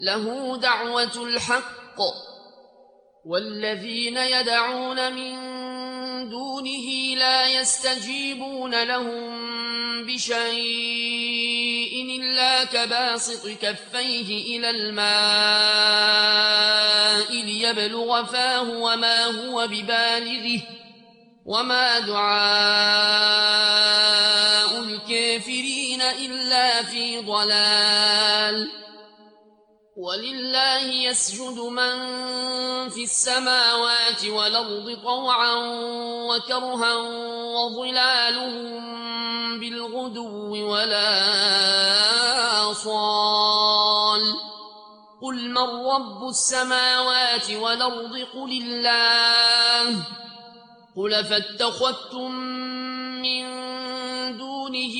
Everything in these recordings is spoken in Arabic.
له دعوة الحق والذين يدعون من دونه لا يستجيبون لهم بشيء إلا كباسط كفيه إلى الماء ليبلغ فاه وما هو ببالغه وما دعاء الكافرين إلا في ضلال ولله يسجد من في السماوات والأرض طوعا وكرها وظلالهم بالغدو ولا آصال قل من رب السماوات والأرض قل الله قل فاتخذتم من دونه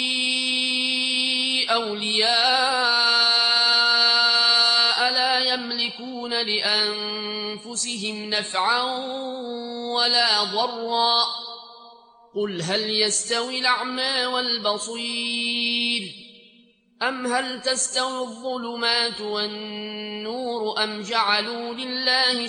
أولياء لا يملكون لأنفسهم نفعا ولا ضرا قل هل يستوي الأعمى والبصير أم هل تستوي الظلمات والنور أم جعلوا لله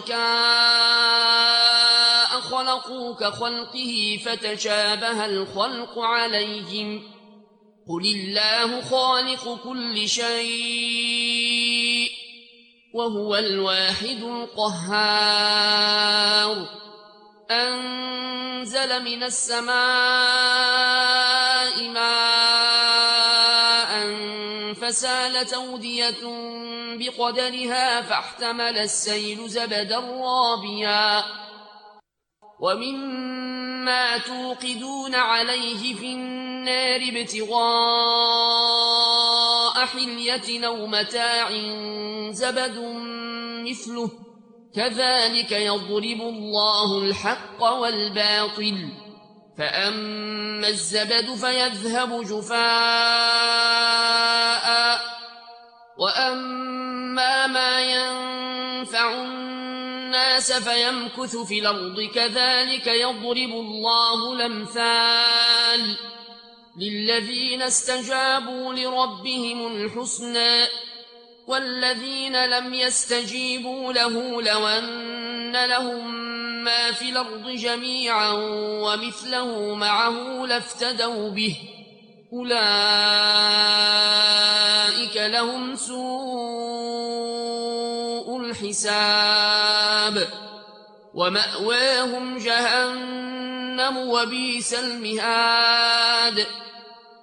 شركاء خلقوا كخلقه فتشابه الخلق عليهم قل الله خالق كل شيء وهو الواحد القهار أنزل من السماء ماء فسالت أودية بقدرها فاحتمل السيل زبدا رابيا ومما توقدون عليه في النار ابتغاء حلية أو متاع زبد مثله كذلك يضرب الله الحق والباطل فأما الزبد فيذهب جفاء وأما ما ينفع الناس فيمكث في الأرض كذلك يضرب الله الأمثال للذين استجابوا لربهم الحسنى والذين لم يستجيبوا له لو أن لهم ما في الأرض جميعا ومثله معه لافتدوا به أولئك لهم سوء الحساب ومأواهم جهنم وبئس المهاد